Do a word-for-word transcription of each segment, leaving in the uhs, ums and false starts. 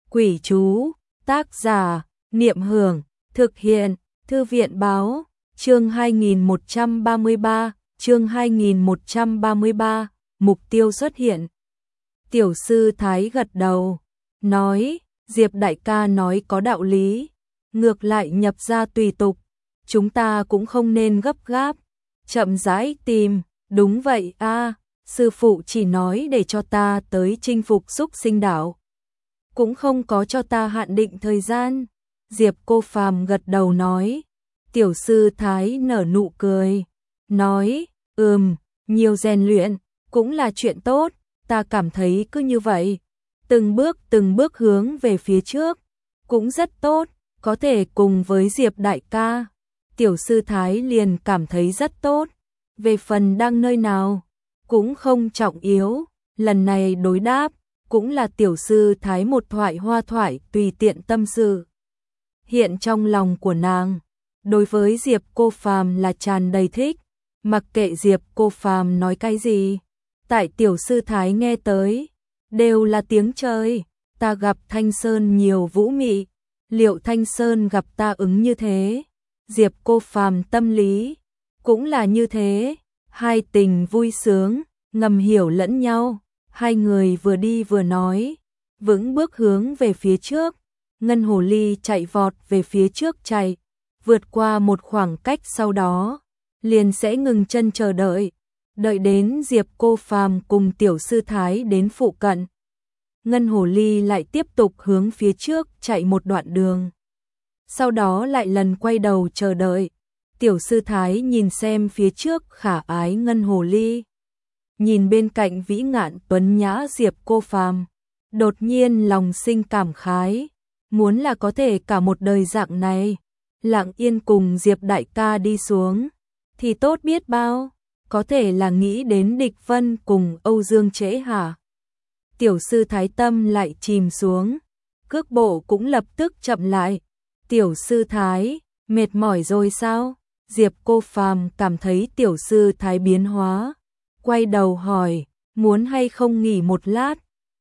Quỷ chú, tác giả, Niệm Hưởng, thực hiện, Thư viện báo, chương hai nghìn một trăm ba mươi ba, chương hai nghìn một trăm ba mươi ba, mục tiêu xuất hiện. Tiểu sư Thái gật đầu, nói, Diệp đại ca nói có đạo lý, ngược lại nhập ra tùy tục, chúng ta cũng không nên gấp gáp, chậm rãi tìm, đúng vậy a, sư phụ chỉ nói để cho ta tới chinh phục Súc Sinh Đảo, cũng không có cho ta hạn định thời gian. Diệp Cô Phàm gật đầu nói, tiểu sư Thái nở nụ cười, nói, ừm, nhiều rèn luyện, cũng là chuyện tốt, ta cảm thấy cứ như vậy, từng bước từng bước hướng về phía trước, cũng rất tốt, có thể cùng với Diệp đại ca. Tiểu sư Thái liền cảm thấy rất tốt, về phần đang nơi nào, cũng không trọng yếu, lần này đối đáp, cũng là tiểu sư Thái một thoại hoa thoại tùy tiện tâm sự. Hiện trong lòng của nàng, đối với Diệp Cô Phàm là tràn đầy thích, mặc kệ Diệp Cô Phàm nói cái gì, tại tiểu sư Thái nghe tới, đều là tiếng trời, ta gặp Thanh Sơn nhiều vũ mị, liệu Thanh Sơn gặp ta ứng như thế? Diệp Cô Phàm tâm lý, cũng là như thế, hai tình vui sướng, ngầm hiểu lẫn nhau, hai người vừa đi vừa nói, vững bước hướng về phía trước, Ngân Hồ Ly chạy vọt về phía trước chạy, vượt qua một khoảng cách sau đó, liền sẽ ngừng chân chờ đợi, đợi đến Diệp Cô Phàm cùng tiểu sư Thái đến phụ cận. Ngân Hồ Ly lại tiếp tục hướng phía trước chạy một đoạn đường. Sau đó lại lần quay đầu chờ đợi. Tiểu sư Thái nhìn xem phía trước khả ái Ngân Hồ Ly, nhìn bên cạnh vĩ ngạn tuấn nhã Diệp Cô Phàm, đột nhiên lòng sinh cảm khái, muốn là có thể cả một đời dạng này, lặng yên cùng Diệp đại ca đi xuống, thì tốt biết bao, có thể là nghĩ đến Địch Vân cùng Âu Dương Trễ hả? Tiểu sư Thái tâm lại chìm xuống, cước bộ cũng lập tức chậm lại. Tiểu sư Thái, mệt mỏi rồi sao? Diệp Cô Phàm cảm thấy tiểu sư Thái biến hóa, quay đầu hỏi, muốn hay không nghỉ một lát?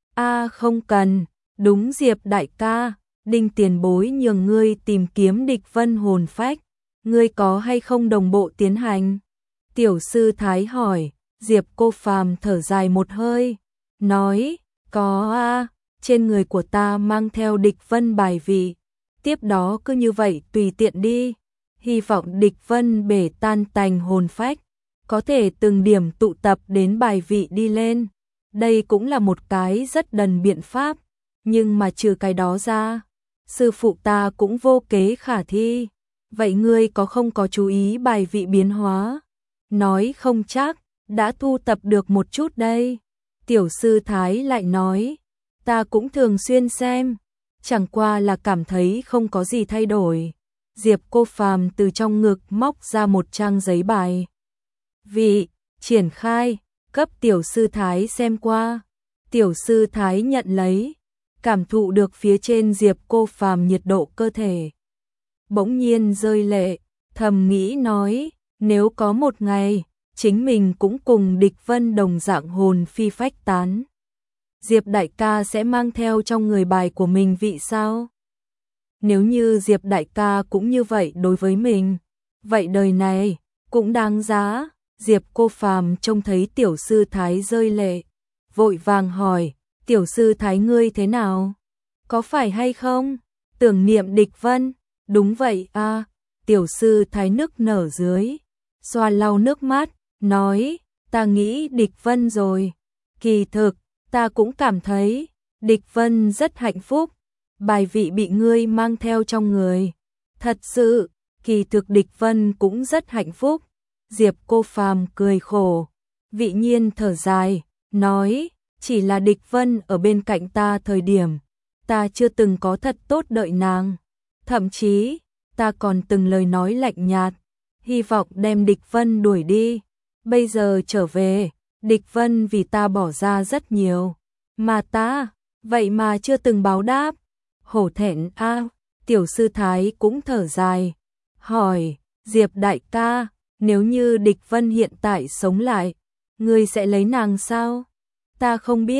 A không cần, đúng Diệp đại ca, Đinh tiền bối nhường ngươi tìm kiếm Địch Vân hồn phách, ngươi có hay không đồng bộ tiến hành? Tiểu sư Thái hỏi, Diệp Cô Phàm thở dài một hơi, nói, có a, trên người của ta mang theo Địch Vân bài vị, tiếp đó cứ như vậy tùy tiện đi, hy vọng Địch Vân bể tan tành hồn phách, có thể từng điểm tụ tập đến bài vị đi lên. Đây cũng là một cái rất đần biện pháp, nhưng mà trừ cái đó ra, sư phụ ta cũng vô kế khả thi. Vậy ngươi có không có chú ý bài vị biến hóa? Nói không chắc, đã thu tập được một chút đây. Tiểu sư Thái lại nói, ta cũng thường xuyên xem, chẳng qua là cảm thấy không có gì thay đổi. Diệp Cô Phàm từ trong ngực móc ra một trang giấy bài vị, triển khai, cấp tiểu sư Thái xem qua. Tiểu sư Thái nhận lấy, cảm thụ được phía trên Diệp Cô Phàm nhiệt độ cơ thể, bỗng nhiên rơi lệ, thầm nghĩ nói, nếu có một ngày, chính mình cũng cùng Địch Vân đồng dạng hồn phi phách tán, Diệp đại ca sẽ mang theo trong người bài của mình vị sao? Nếu như Diệp đại ca cũng như vậy đối với mình, vậy đời này cũng đáng giá. Diệp Cô Phàm trông thấy tiểu sư Thái rơi lệ, vội vàng hỏi, tiểu sư Thái ngươi thế nào? Có phải hay không? Tưởng niệm Địch Vân? Đúng vậy a. Tiểu sư Thái nức nở dưới, xoa lau nước mắt, nói, ta nghĩ Địch Vân rồi. Kỳ thực, ta cũng cảm thấy, Địch Vân rất hạnh phúc, bài vị bị ngươi mang theo trong người. Thật sự, kỳ thực Địch Vân cũng rất hạnh phúc. Diệp Cô Phàm cười khổ, vị nhiên thở dài, nói, chỉ là Địch Vân ở bên cạnh ta thời điểm, ta chưa từng có thật tốt đợi nàng. Thậm chí, ta còn từng lời nói lạnh nhạt, hy vọng đem Địch Vân đuổi đi. Bây giờ trở về, Địch Vân vì ta bỏ ra rất nhiều, mà ta, vậy mà chưa từng báo đáp. Hổ thẹn a. Tiểu sư Thái cũng thở dài, hỏi, Diệp đại ca, nếu như Địch Vân hiện tại sống lại, ngươi sẽ lấy nàng sao? Ta không biết.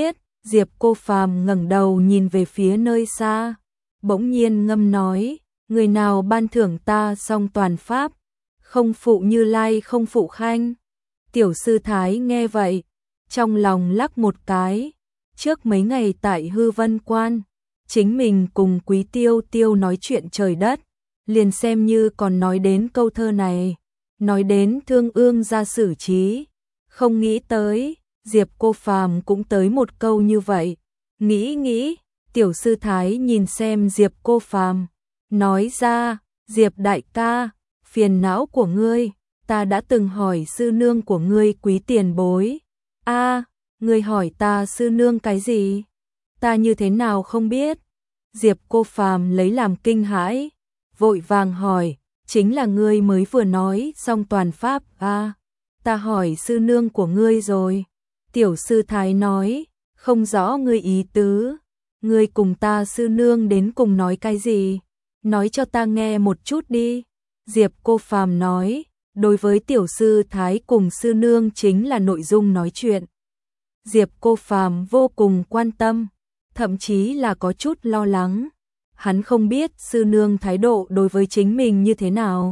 Diệp Cô Phàm ngẩng đầu nhìn về phía nơi xa, bỗng nhiên ngâm nói, người nào ban thưởng ta song toàn pháp, không phụ Như Lai không phụ Khanh. Tiểu sư Thái nghe vậy, trong lòng lắc một cái, trước mấy ngày tại Hư Vân Quan, chính mình cùng Quý Tiêu Tiêu nói chuyện trời đất, liền xem như còn nói đến câu thơ này, nói đến thương ương gia xử trí, không nghĩ tới, Diệp Cô Phàm cũng tới một câu như vậy, nghĩ nghĩ, tiểu sư Thái nhìn xem Diệp Cô Phàm, nói ra, Diệp đại ca, phiền não của ngươi, ta đã từng hỏi sư nương của ngươi Quý tiền bối. A, ngươi hỏi ta sư nương cái gì? Ta như thế nào không biết? Diệp Cô Phàm lấy làm kinh hãi, vội vàng hỏi, chính là ngươi mới vừa nói xong toàn pháp. A, ta hỏi sư nương của ngươi rồi. Tiểu sư Thái nói, không rõ ngươi ý tứ, ngươi cùng ta sư nương đến cùng nói cái gì? Nói cho ta nghe một chút đi. Diệp Cô Phàm nói, đối với tiểu sư Thái cùng sư nương chính là nội dung nói chuyện. Diệp Cô Phàm vô cùng quan tâm, thậm chí là có chút lo lắng. Hắn không biết sư nương thái độ đối với chính mình như thế nào.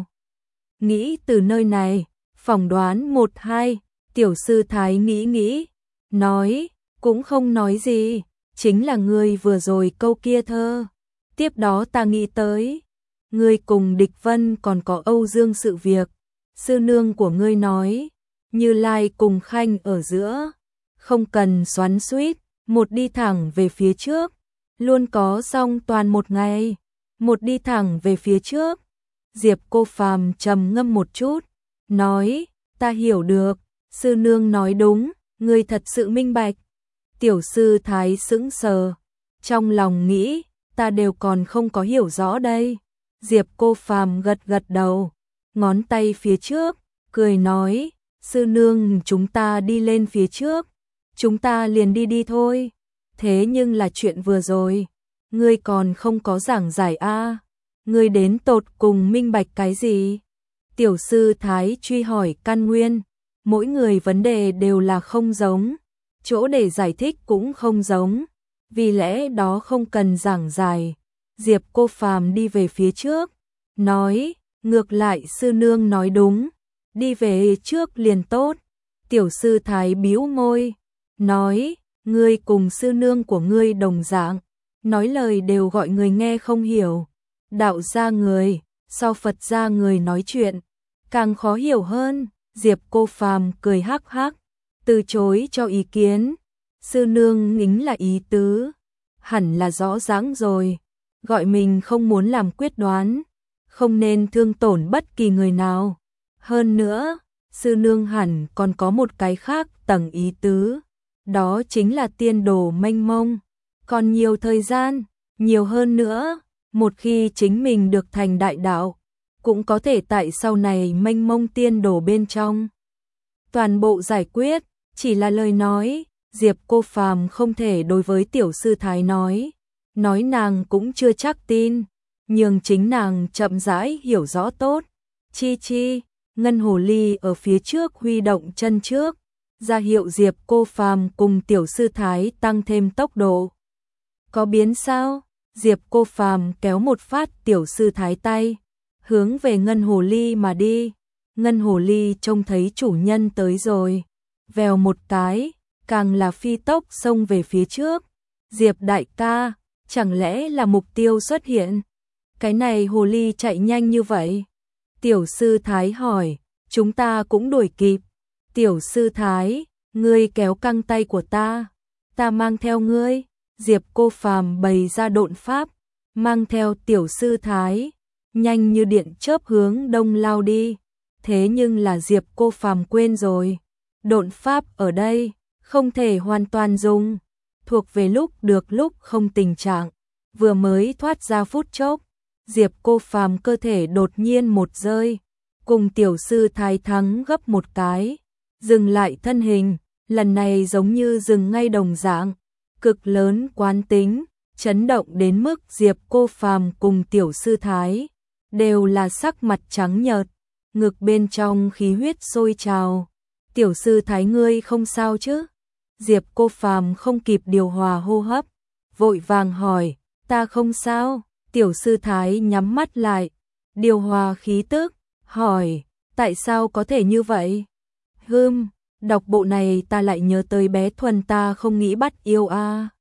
Nghĩ từ nơi này, phỏng đoán một hai, tiểu sư Thái nghĩ nghĩ, nói, cũng không nói gì, chính là ngươi vừa rồi câu kia thơ. Tiếp đó ta nghĩ tới, ngươi cùng Địch Vân còn có Âu Dương sự việc, sư nương của ngươi nói, Như Lai cùng Khanh ở giữa, không cần xoắn xuýt, một đi thẳng về phía trước, luôn có song toàn một ngày, một đi thẳng về phía trước. Diệp Cô Phàm trầm ngâm một chút, nói, ta hiểu được, sư nương nói đúng, ngươi thật sự minh bạch. Tiểu sư Thái sững sờ, trong lòng nghĩ, ta đều còn không có hiểu rõ đây. Diệp Cô Phàm gật gật đầu, ngón tay phía trước, cười nói, sư nương chúng ta đi lên phía trước, chúng ta liền đi đi thôi. Thế nhưng là chuyện vừa rồi, ngươi còn không có giảng giải a, ngươi đến tột cùng minh bạch cái gì? Tiểu sư Thái truy hỏi căn nguyên, mỗi người vấn đề đều là không giống, chỗ để giải thích cũng không giống, vì lẽ đó không cần giảng giải. Diệp Cô Phàm đi về phía trước, nói, ngược lại sư nương nói đúng, đi về trước liền tốt. Tiểu sư Thái bĩu môi, nói, ngươi cùng sư nương của ngươi đồng dạng, nói lời đều gọi người nghe không hiểu. Đạo gia người, so Phật gia người nói chuyện, càng khó hiểu hơn. Diệp Cô Phàm cười hắc hắc, từ chối cho ý kiến. Sư nương ngính là ý tứ, hẳn là rõ ràng rồi, gọi mình không muốn làm quyết đoán, không nên thương tổn bất kỳ người nào. Hơn nữa, sư nương hẳn còn có một cái khác tầng ý tứ, đó chính là tiên đồ mênh mông, còn nhiều thời gian, nhiều hơn nữa, một khi chính mình được thành đại đạo, cũng có thể tại sau này mênh mông tiên đồ bên trong. Toàn bộ giải quyết, chỉ là lời nói, Diệp Cô Phàm không thể đối với tiểu sư Thái nói, nói nàng cũng chưa chắc tin, nhưng chính nàng chậm rãi hiểu rõ tốt. Chi chi, Ngân Hồ Ly ở phía trước huy động chân trước, ra hiệu Diệp Cô Phàm cùng tiểu sư Thái tăng thêm tốc độ. Có biến sao? Diệp Cô Phàm kéo một phát tiểu sư Thái tay, hướng về Ngân Hồ Ly mà đi. Ngân Hồ Ly trông thấy chủ nhân tới rồi, vèo một cái, càng là phi tốc xông về phía trước. Diệp đại ca, chẳng lẽ là mục tiêu xuất hiện? Cái này hồ ly chạy nhanh như vậy? Tiểu sư Thái hỏi, chúng ta cũng đuổi kịp. Tiểu sư Thái, ngươi kéo căng tay của ta, ta mang theo ngươi. Diệp Cô Phàm bày ra độn pháp, mang theo tiểu sư Thái, nhanh như điện chớp hướng đông lao đi. Thế nhưng là Diệp Cô Phàm quên rồi, độn pháp ở đây không thể hoàn toàn dùng, thuộc về lúc được lúc không tình trạng. Vừa mới thoát ra phút chốc, Diệp Cô Phàm cơ thể đột nhiên một rơi, cùng tiểu sư Thái thắng gấp một cái, dừng lại thân hình, lần này giống như dừng ngay đồng dạng, cực lớn quán tính, chấn động đến mức Diệp Cô Phàm cùng tiểu sư Thái đều là sắc mặt trắng nhợt, ngực bên trong khí huyết sôi trào. Tiểu sư Thái ngươi không sao chứ? Diệp Cô Phàm không kịp điều hòa hô hấp, vội vàng hỏi, ta không sao. Tiểu sư thái nhắm mắt lại, điều hòa khí tức, hỏi, tại sao có thể như vậy? Hừm, đọc bộ này ta lại nhớ tới bé Thuần ta không nghĩ bắt yêu a. À.